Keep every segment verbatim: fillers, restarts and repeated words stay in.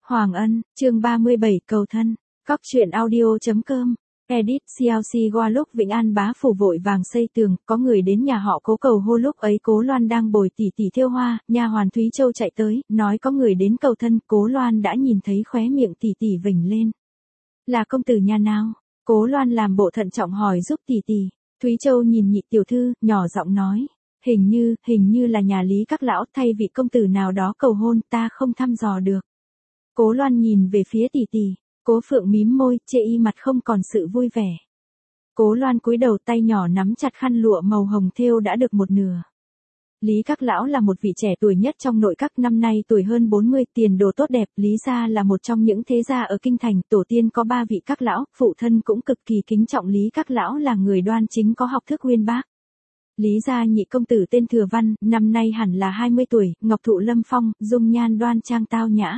Hoàng Ân, chương ba mươi bảy cầu thân. Cóc truyện audio.com. Edit xê lờ xê qua lúc Vĩnh An bá phủ vội vàng xây tường, có người đến nhà họ Cố cầu hôn, lúc ấy Cố Loan đang bồi tỉ tỉ thêu hoa, nha hoàn Thúy Châu chạy tới, nói có người đến cầu thân, Cố Loan đã nhìn thấy khóe miệng tỉ tỉ vểnh lên. Là công tử nhà nào? Cố Loan làm bộ thận trọng hỏi giúp tỉ tỉ. Thúy Châu nhìn nhị tiểu thư, nhỏ giọng nói, hình như, hình như là nhà Lý các lão, thay vị công tử nào đó cầu hôn, ta không thăm dò được. Cố Loan nhìn về phía tỉ tỉ. Cố Phượng mím môi, chê y mặt không còn sự vui vẻ. Cố Loan cúi đầu, tay nhỏ nắm chặt khăn lụa màu hồng thêu đã được một nửa. Lý các lão là một vị trẻ tuổi nhất trong nội các, năm nay tuổi hơn bốn mươi, tiền đồ tốt đẹp. Lý gia là một trong những thế gia ở kinh thành, tổ tiên có ba vị các lão, phụ thân cũng cực kỳ kính trọng Lý các lão, là người đoan chính có học thức uyên bác. Lý gia nhị công tử tên Thừa Văn, năm nay hẳn là hai mươi tuổi, ngọc thụ lâm phong, dung nhan đoan trang tao nhã.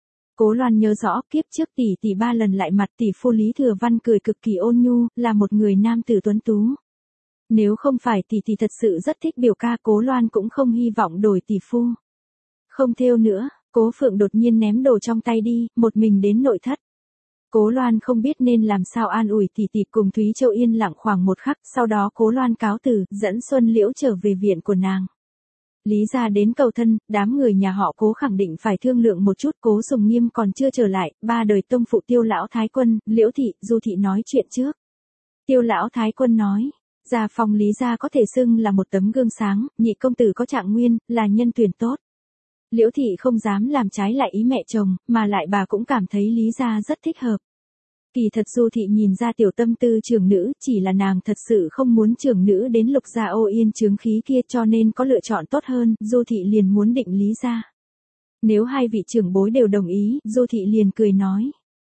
Cố Loan nhớ rõ, kiếp trước tỷ tỷ ba lần lại mặt tỷ phu Lý Thừa Văn cười cực kỳ ôn nhu, là một người nam tử tuấn tú. Nếu không phải tỷ tỷ thật sự rất thích biểu ca, Cố Loan cũng không hy vọng đổi tỷ phu. Không thêu nữa, Cố Phượng đột nhiên ném đồ trong tay đi, một mình đến nội thất. Cố Loan không biết nên làm sao an ủi tỷ tỷ, cùng Thúy Châu yên lặng khoảng một khắc, sau đó Cố Loan cáo từ, dẫn Xuân Liễu trở về viện của nàng. Lý gia đến cầu thân, đám người nhà họ Cố khẳng định phải thương lượng một chút. Cố Sùng Nghiêm còn chưa trở lại, ba đời tông phụ Tiêu lão thái quân, Liễu thị, Du thị nói chuyện trước. Tiêu lão thái quân nói, gia phong Lý gia có thể xưng là một tấm gương sáng, nhị công tử có trạng nguyên, là nhân tuyển tốt. Liễu thị không dám làm trái lại ý mẹ chồng, mà lại bà cũng cảm thấy Lý gia rất thích hợp. Kỳ thật Du thị nhìn ra tiểu tâm tư trưởng nữ, chỉ là nàng thật sự không muốn trưởng nữ đến Lục gia ô yên chướng khí kia, cho nên có lựa chọn tốt hơn, Du thị liền muốn định Lý gia. Nếu hai vị trưởng bối đều đồng ý, Du thị liền cười nói,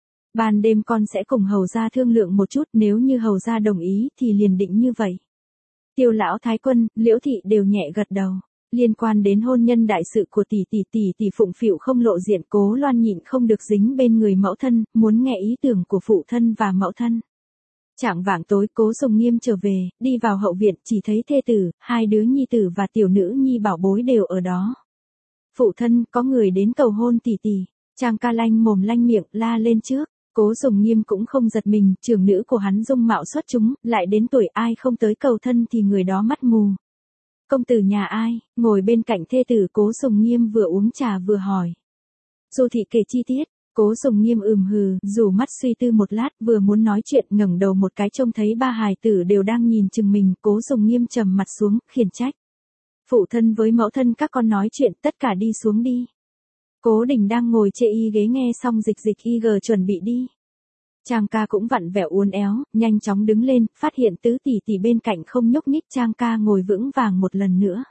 ban đêm con sẽ cùng hầu gia thương lượng một chút, nếu như hầu gia đồng ý thì liền định như vậy. Tiêu lão thái quân, Liễu thị đều nhẹ gật đầu. Liên quan đến hôn nhân đại sự của tỷ tỷ tỷ tỷ phụng phịu không lộ diện, Cố Loan nhịn không được dính bên người mẫu thân, muốn nghe ý tưởng của phụ thân và mẫu thân. Chạng vạng tối, Cố Sùng Nghiêm trở về, đi vào hậu viện, chỉ thấy thê tử, hai đứa nhi tử và tiểu nữ nhi bảo bối đều ở đó. Phụ thân, có người đến cầu hôn tỷ tỷ. Trang Ca lanh mồm lanh miệng, la lên trước. Cố Sùng Nghiêm cũng không giật mình, trưởng nữ của hắn dung mạo xuất chúng, lại đến tuổi, ai không tới cầu thân thì người đó mắt mù. Công tử nhà ai? Ngồi bên cạnh thê tử Cố Sùng Nghiêm vừa uống trà vừa hỏi. Du thị kể chi tiết. Cố Sùng Nghiêm ừm hừ, rủ mắt suy tư một lát, vừa muốn nói chuyện, ngẩng đầu một cái trông thấy ba hài tử đều đang nhìn chừng mình. Cố Sùng Nghiêm trầm mặt xuống, khiển trách. Phụ thân với mẫu thân các con nói chuyện, tất cả đi xuống đi. Cố Đình đang ngồi chê y ghế nghe xong dịch dịch y gờ chuẩn bị đi. Trang Ca cũng vặn vẹo uốn éo, nhanh chóng đứng lên, phát hiện tứ tỷ tỷ bên cạnh không nhúc nhích. Trang Ca ngồi vững vàng một lần nữa.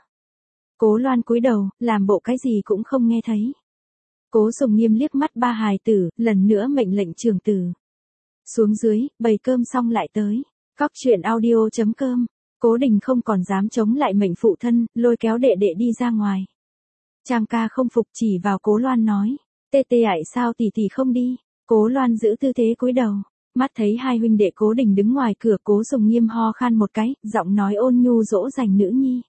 Cố Loan cúi đầu, làm bộ cái gì cũng không nghe thấy. Cố Sùng Nghiêm liếc mắt ba hài tử, lần nữa mệnh lệnh trưởng tử. Xuống dưới, bày cơm xong lại tới. Cóc truyện audio.com. Cố Đình không còn dám chống lại mệnh phụ thân, lôi kéo đệ đệ đi ra ngoài. Trang Ca không phục, chỉ vào Cố Loan nói, tê tê ải sao tỷ tỷ không đi. Cố Loan giữ tư thế cúi đầu, mắt thấy hai huynh đệ Cố Đình đứng ngoài cửa. Cố Sùng Nghiêm ho khan một cái, giọng nói ôn nhu dỗ dành nữ nhi.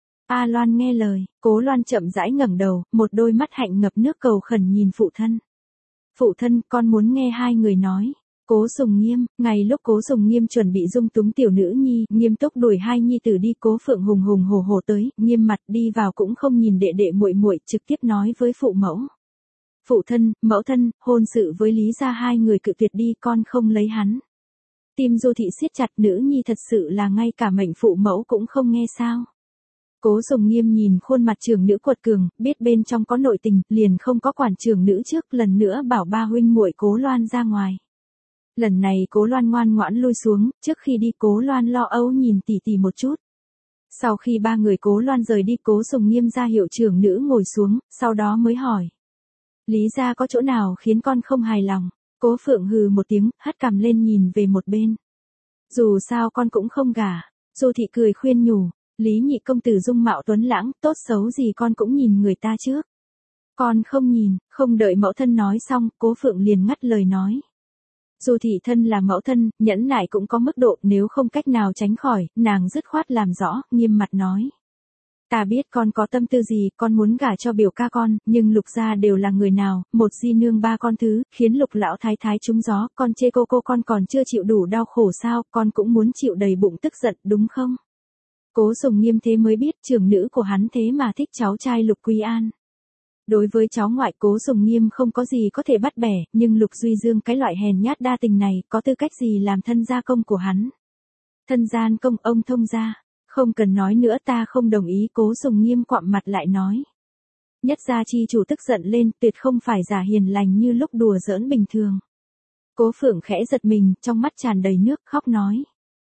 A Loan nghe lời. Cố Loan chậm rãi ngẩng đầu, một đôi mắt hạnh ngập nước cầu khẩn nhìn phụ thân. Phụ thân, con muốn nghe hai người nói. Cố Sùng Nghiêm, ngày lúc Cố Sùng Nghiêm chuẩn bị dung túng tiểu nữ nhi, nghiêm túc đuổi hai nhi tử đi, Cố Phượng hùng hùng hổ hổ tới, nghiêm mặt đi vào cũng không nhìn đệ đệ muội muội, trực tiếp nói với phụ mẫu. Phụ thân, mẫu thân, hôn sự với Lý gia hai người cự tuyệt đi, con không lấy hắn. Tim Du thị siết chặt, nữ nhi thật sự là ngay cả mệnh phụ mẫu cũng không nghe sao. Cố Sùng Nghiêm nhìn khuôn mặt trưởng nữ quật cường, biết bên trong có nội tình, liền không có quản trưởng nữ trước, lần nữa bảo ba huynh muội Cố Loan ra ngoài. Lần này Cố Loan ngoan ngoãn lui xuống, trước khi đi Cố Loan lo âu nhìn tỷ tỷ một chút. Sau khi ba người Cố Loan rời đi, Cố Sùng Nghiêm ra hiệu trưởng nữ ngồi xuống, sau đó mới hỏi. Lý gia có chỗ nào khiến con không hài lòng? Cố Phượng hừ một tiếng, hất cằm lên nhìn về một bên. Dù sao con cũng không gả. Du thị cười khuyên nhủ, Lý nhị công tử dung mạo tuấn lãng, tốt xấu gì con cũng nhìn người ta trước. Con không nhìn. Không đợi mẫu thân nói xong, Cố Phượng liền ngắt lời nói. Du thị thân là mẫu thân, nhẫn nại cũng có mức độ, nếu không cách nào tránh khỏi, nàng dứt khoát làm rõ, nghiêm mặt nói. Ta biết con có tâm tư gì, con muốn gả cho biểu ca con, nhưng Lục gia đều là người nào, một di nương ba con thứ, khiến Lục lão thái thái trúng gió, con chê cô cô con còn chưa chịu đủ đau khổ sao, con cũng muốn chịu đầy bụng tức giận, đúng không? Cố Sùng Nghiêm thế mới biết trưởng nữ của hắn thế mà thích cháu trai Lục Quý An. Đối với cháu ngoại Cố Sùng Nghiêm không có gì có thể bắt bẻ, nhưng Lục Duy Dương cái loại hèn nhát đa tình này có tư cách gì làm thân gia công của hắn? Thân gian công ông thông gia. Không cần nói nữa, ta không đồng ý. Cố Sùng Nghiêm quặm mặt lại nói. Nhất gia chi chủ tức giận lên, tuyệt không phải giả hiền lành như lúc đùa giỡn bình thường. Cố Phượng khẽ giật mình, trong mắt tràn đầy nước, khóc nói.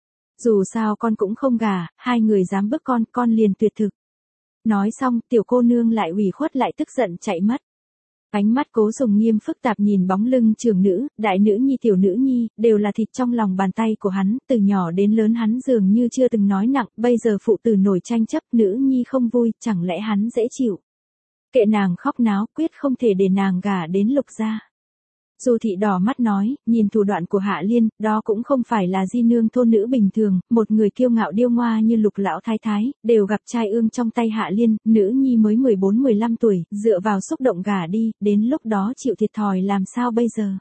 Dù sao con cũng không gả, hai người dám bức con, con liền tuyệt thực. Nói xong, tiểu cô nương lại ủy khuất lại tức giận chạy mất. Ánh mắt Cố Sùng Nghiêm phức tạp nhìn bóng lưng trưởng nữ, đại nữ nhi tiểu nữ nhi, đều là thịt trong lòng bàn tay của hắn, từ nhỏ đến lớn hắn dường như chưa từng nói nặng, bây giờ phụ tử nổi tranh chấp, nữ nhi không vui, chẳng lẽ hắn dễ chịu. Kệ nàng khóc náo, quyết không thể để nàng gả đến Lục gia. Du thị đỏ mắt nói, nhìn thủ đoạn của Hạ Liên, đó cũng không phải là di nương thôn nữ bình thường, một người kiêu ngạo điêu ngoa như Lục lão thái thái, đều gặp trai ương trong tay Hạ Liên, nữ nhi mới mười bốn mười lăm tuổi, dựa vào xúc động gả đi, đến lúc đó chịu thiệt thòi làm sao bây giờ.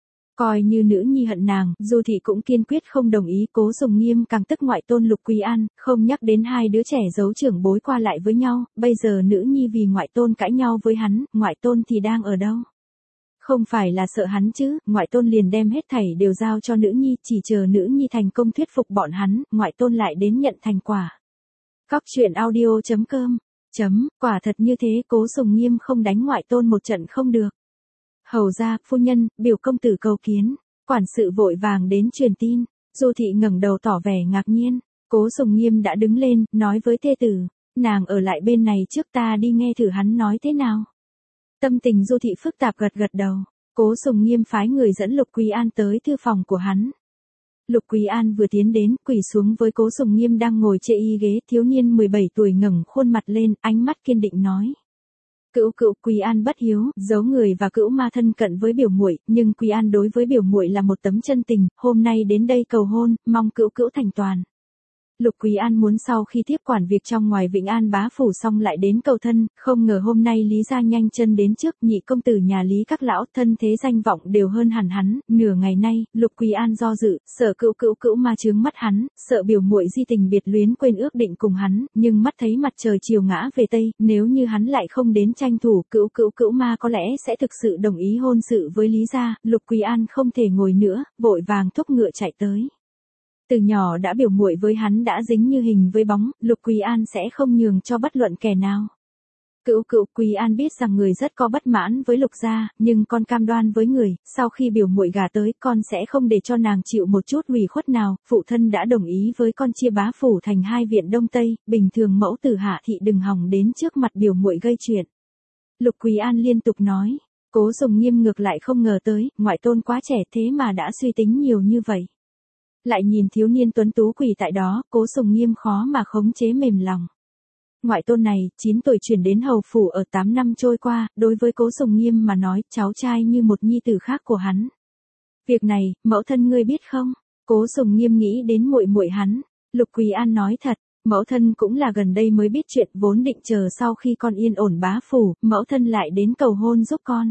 Coi như nữ nhi hận nàng, Du thị cũng kiên quyết không đồng ý. Cố Sùng Nghiêm càng tức ngoại tôn Lục Quý An, không nhắc đến hai đứa trẻ giấu trưởng bối qua lại với nhau, bây giờ nữ nhi vì ngoại tôn cãi nhau với hắn, ngoại tôn thì đang ở đâu? Không phải là sợ hắn chứ, ngoại tôn liền đem hết thảy đều giao cho nữ nhi, chỉ chờ nữ nhi thành công thuyết phục bọn hắn, ngoại tôn lại đến nhận thành quả. Cóc truyện audio chấm com chấm, quả thật như thế. Cố Sùng Nghiêm không đánh ngoại tôn một trận không được. Hầu ra, phu nhân, biểu công tử cầu kiến. Quản sự vội vàng đến truyền tin. Du thị ngẩng đầu tỏ vẻ ngạc nhiên. Cố Sùng Nghiêm đã đứng lên, nói với thê tử, nàng ở lại bên này trước, ta đi nghe thử hắn nói thế nào. Tâm tình Du thị phức tạp, gật gật đầu. Cố Sùng Nghiêm phái người dẫn Lục Quý An tới thư phòng của hắn. Lục Quý An vừa tiến đến, quỳ xuống với Cố Sùng Nghiêm đang ngồi chê y ghế, thiếu niên mười bảy tuổi ngẩng khuôn mặt lên, ánh mắt kiên định nói. Cữu cữu, Quý An bất hiếu, giấu người và cữu ma thân cận với biểu muội, nhưng Quý An đối với biểu muội là một tấm chân tình, hôm nay đến đây cầu hôn, mong cữu cữu thành toàn. Lục Quý An muốn sau khi tiếp quản việc trong ngoài Vĩnh An bá phủ xong lại đến cầu thân, không ngờ hôm nay Lý gia nhanh chân đến trước, nhị công tử nhà Lý các lão, thân thế danh vọng đều hơn hẳn hắn, nửa ngày nay, Lục Quý An do dự, sợ cữu cữu cữu ma chướng mắt hắn, sợ biểu muội di tình biệt luyến quên ước định cùng hắn, nhưng mắt thấy mặt trời chiều ngã về tây, nếu như hắn lại không đến tranh thủ, cữu cữu cữu ma có lẽ sẽ thực sự đồng ý hôn sự với Lý gia. Lục Quý An không thể ngồi nữa, vội vàng thúc ngựa chạy tới. Từ nhỏ đã biểu muội với hắn đã dính như hình với bóng, Lục Quý An sẽ không nhường cho bất luận kẻ nào. Cữu cữu, Quý An biết rằng người rất có bất mãn với Lục gia, nhưng con cam đoan với người, sau khi biểu muội gả tới, con sẽ không để cho nàng chịu một chút ủy khuất nào, phụ thân đã đồng ý với con chia bá phủ thành hai viện đông tây, bình thường mẫu tử Hạ thị đừng hòng đến trước mặt biểu muội gây chuyện. Lục Quý An liên tục nói. Cố Sùng Nghiêm ngược lại không ngờ tới, ngoại tôn quá trẻ thế mà đã suy tính nhiều như vậy. Lại nhìn thiếu niên tuấn tú quỳ tại đó, Cố Sùng Nghiêm khó mà khống chế mềm lòng. Ngoại tôn này, chín tuổi chuyển đến hầu phủ ở tám năm trôi qua, đối với Cố Sùng Nghiêm mà nói, cháu trai như một nhi tử khác của hắn. Việc này, mẫu thân ngươi biết không? Cố Sùng Nghiêm nghĩ đến muội muội hắn. Lục Quý An nói thật, mẫu thân cũng là gần đây mới biết chuyện, vốn định chờ sau khi con yên ổn bá phủ, mẫu thân lại đến cầu hôn giúp con.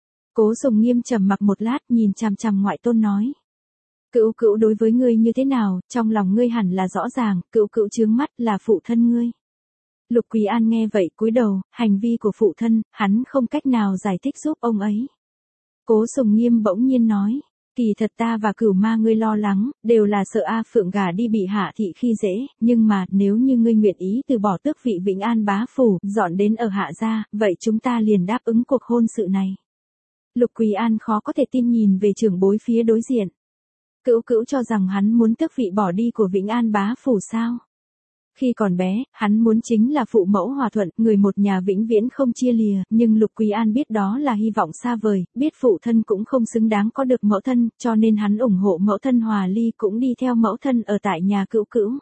Cố Sùng Nghiêm trầm mặc một lát, nhìn chằm chằm ngoại tôn nói. Cữu cữu đối với ngươi như thế nào, trong lòng ngươi hẳn là rõ ràng, cữu cữu chướng mắt là phụ thân ngươi. Lục Quý An nghe vậy cúi đầu, hành vi của phụ thân, hắn không cách nào giải thích giúp ông ấy. Cố Sùng Nghiêm bỗng nhiên nói, kỳ thật ta và Cửu ma ngươi lo lắng, đều là sợ A Phượng gả đi bị Hạ thị khi dễ, nhưng mà, nếu như ngươi nguyện ý từ bỏ tước vị Vĩnh An bá phủ, dọn đến ở Hạ gia, vậy chúng ta liền đáp ứng cuộc hôn sự này. Lục Quý An khó có thể tin nhìn về trưởng bối phía đối diện. Cữu cữu cho rằng hắn muốn tước vị bỏ đi của Vĩnh An bá phủ sao? Khi còn bé, hắn muốn chính là phụ mẫu hòa thuận, người một nhà vĩnh viễn không chia lìa, nhưng Lục Quý An biết đó là hy vọng xa vời, biết phụ thân cũng không xứng đáng có được mẫu thân, cho nên hắn ủng hộ mẫu thân hòa ly, cũng đi theo mẫu thân ở tại nhà cữu cữu.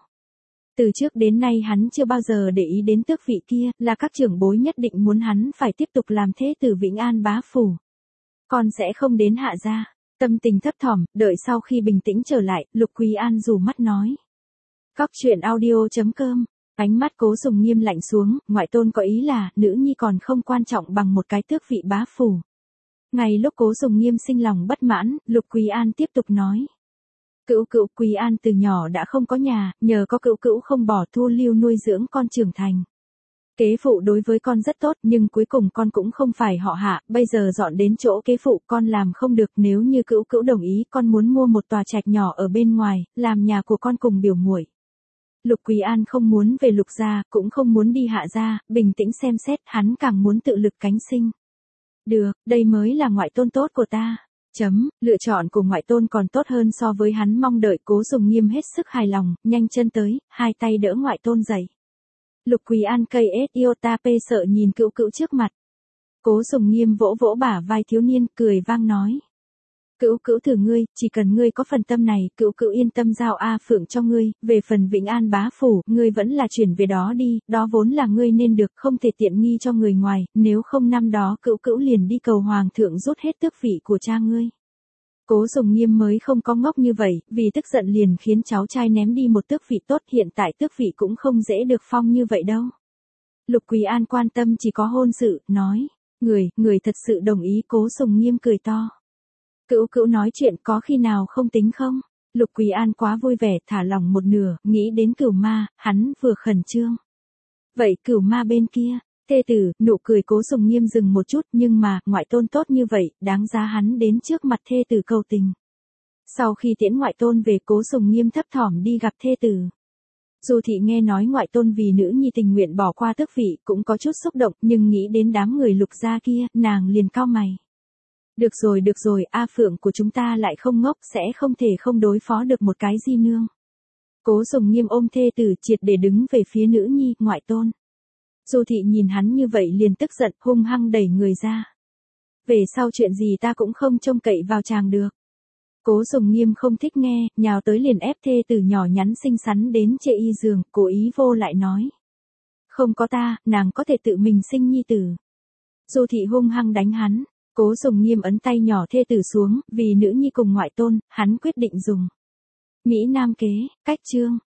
Từ trước đến nay hắn chưa bao giờ để ý đến tước vị kia, là các trưởng bối nhất định muốn hắn phải tiếp tục làm thế tử Vĩnh An bá phủ. Con sẽ không đến Hạ gia. Tâm tình thấp thỏm, đợi sau khi bình tĩnh trở lại, Lục Quý An rủ mắt nói. Cóc truyện audio chấm com Ánh mắt Cố Sùng Nghiêm lạnh xuống, ngoại tôn có ý là, nữ nhi còn không quan trọng bằng một cái tước vị bá phủ. Ngay lúc Cố Sùng Nghiêm sinh lòng bất mãn, Lục Quý An tiếp tục nói. Cữu cữu Quý An từ nhỏ đã không có nhà, nhờ có cữu cữu không bỏ thu lưu nuôi dưỡng con trưởng thành. Kế phụ đối với con rất tốt nhưng cuối cùng con cũng không phải họ Hạ, bây giờ dọn đến chỗ kế phụ con làm không được, nếu như cữu cữu đồng ý con muốn mua một tòa trạch nhỏ ở bên ngoài, làm nhà của con cùng biểu muội. Lục Quý An không muốn về Lục gia, cũng không muốn đi Hạ gia, bình tĩnh xem xét, hắn càng muốn tự lực cánh sinh. Được, đây mới là ngoại tôn tốt của ta. Chấm, lựa chọn của ngoại tôn còn tốt hơn so với hắn mong đợi. Cố Sùng Nghiêm hết sức hài lòng, nhanh chân tới, hai tay đỡ ngoại tôn dậy. Lục Quý An cây ết iota p sợ nhìn cữu cữu trước mặt. Cố Sùng Nghiêm vỗ vỗ bả vai thiếu niên, cười vang nói. Cữu cữu thử ngươi, chỉ cần ngươi có phần tâm này, cữu cữu yên tâm giao A Phượng cho ngươi, về phần Vĩnh An bá phủ, ngươi vẫn là chuyển về đó đi, đó vốn là ngươi nên được, không thể tiện nghi cho người ngoài, nếu không năm đó cữu cữu liền đi cầu hoàng thượng rút hết tước vị của cha ngươi. Cố Sùng Nghiêm mới không có ngốc như vậy, vì tức giận liền khiến cháu trai ném đi một tước vị tốt, hiện tại tước vị cũng không dễ được phong như vậy đâu. Lục Quý An quan tâm chỉ có hôn sự, nói, người, người thật sự đồng ý. Cố Sùng Nghiêm cười to. Cữu cữu nói chuyện có khi nào không tính không? Lục Quý An quá vui vẻ, thả lỏng một nửa, nghĩ đến Cửu Ma, hắn vừa khẩn trương. Vậy Cửu Ma bên kia, thê tử, nụ cười Cố Sùng Nghiêm dừng một chút, nhưng mà, ngoại tôn tốt như vậy, đáng giá hắn đến trước mặt thê tử cầu tình. Sau khi tiễn ngoại tôn về, Cố Sùng Nghiêm thấp thỏm đi gặp thê tử. Dù Thị nghe nói ngoại tôn vì nữ nhi tình nguyện bỏ qua tước vị, cũng có chút xúc động, nhưng nghĩ đến đám người Lục gia kia, nàng liền cau mày. Được rồi được rồi, A Phượng của chúng ta lại không ngốc, sẽ không thể không đối phó được một cái di nương. Cố Sùng Nghiêm ôm thê tử triệt để đứng về phía nữ nhi, ngoại tôn. Dù Thị nhìn hắn như vậy liền tức giận, hung hăng đẩy người ra. Về sau chuyện gì ta cũng không trông cậy vào chàng được. Cố Sùng Nghiêm không thích nghe, nhào tới liền ép thê tử nhỏ nhắn xinh xắn đến chệ y giường, cố ý vô lại nói. Không có ta, nàng có thể tự mình sinh nhi tử. Dù Thị hung hăng đánh hắn. Cố Sùng Nghiêm ấn tay nhỏ thê tử xuống, vì nữ nhi cùng ngoại tôn, hắn quyết định dùng Mỹ Nam kế, cách chương.